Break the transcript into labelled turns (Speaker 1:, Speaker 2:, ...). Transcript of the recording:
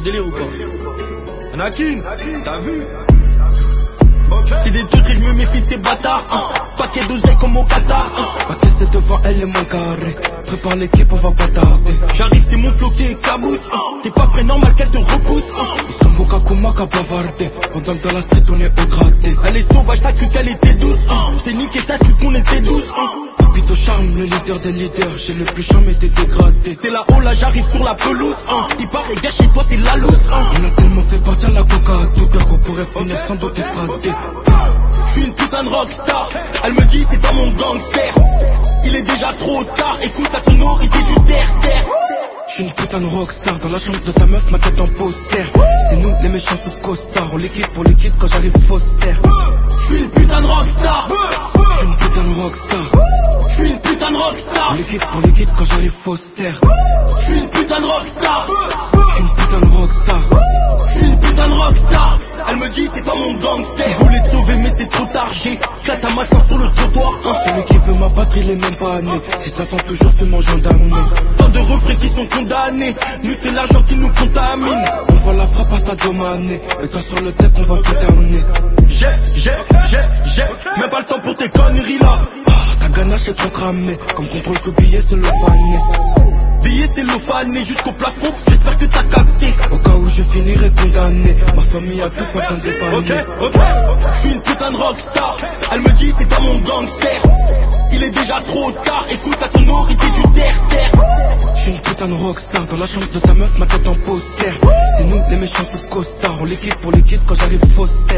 Speaker 1: délire ou pas? Anakin, t'as vu? C'est des trucs et je me méfie de ces bâtards. Paquet d'oseille comme au Qatar.
Speaker 2: Ma caisse est devant elle et mon carré. Prépare l'équipe, on va pas tarder.
Speaker 1: J'arrive, c'est mon flow qui est cabousse. T'es pas frais, normal qu'elle te repousse.
Speaker 2: Ils sont mon Kakuma qu'à bavarder. Pendant que dans la street on est au gratté.
Speaker 1: Elle est sauvage, t'as cru qu'elle était douce. J't'ai niqué, t'as cru qu'on était douce.
Speaker 2: Papito Charme, le leader des leaders. J'ai le plus chiant mais t'es dégradé.
Speaker 1: C'est là-haut, là j'arrive sur la pelouse. Il paraît, gars, chez toi c'est la loose.
Speaker 2: On a tellement fait partir la coca tout peur qu'on pourrait finir sans doute extradé.
Speaker 1: J'suis une putain de rockstar. Elle me dit c'est toi mon gangster. Il est déjà trop tard. Écoute la sonorité du terre-terre.
Speaker 2: J'suis une putain de rockstar. Dans la chambre de ta meuf, ma tête en poster. C'est nous les méchants sous costard. On l'équipe pour l'équipe quand j'arrive faussaire.
Speaker 1: J'suis une putain de rockstar.
Speaker 2: J'suis une putain de rockstar.
Speaker 1: J'suis une putain de rockstar.
Speaker 2: On l'équipe pour l'équipe quand j'arrive faussaire.
Speaker 1: J'suis une putain de rockstar.
Speaker 2: J'suis une putain de rockstar.
Speaker 1: J'suis une putain de rockstar. Elle me dit c'est toi mon gangster. Je voulais te sauver mais c'est trop tard. J'ai ta mâchoire sur le trottoir.
Speaker 2: Celui qui veut m'abattre il est même pas né. Si ça tente toujours fais mon gendarme.
Speaker 1: Tant de refrains qui sont condamnés. Nous c'est l'argent qui nous contamine.
Speaker 2: On voit la frappe à Sadio Mané. Et toi sur le tech on va tout terminer.
Speaker 1: J'ai même pas le temps pour tes conneries là.
Speaker 2: Ta ganache est trop cramée. Comme contrôle sous billet c'est le fané.
Speaker 1: Billet c'est le fané jusqu'au plafond. J'espère que t'as capté.
Speaker 2: Au cas où je finirai condamné. Ma famille a tout pas besoin de dépanner.
Speaker 1: Ok. J'suis une putain de rockstar. Elle me dit c'est toi mon gangster. Il est déjà trop tard. Écoute la sonorité du terre-terre.
Speaker 2: J'suis une putain de rockstar. Dans la chambre de ta meuf, ma tête en poster. C'est nous les méchants sous costard. On l'équipe pour l'équipe quand j'arrive faussaire.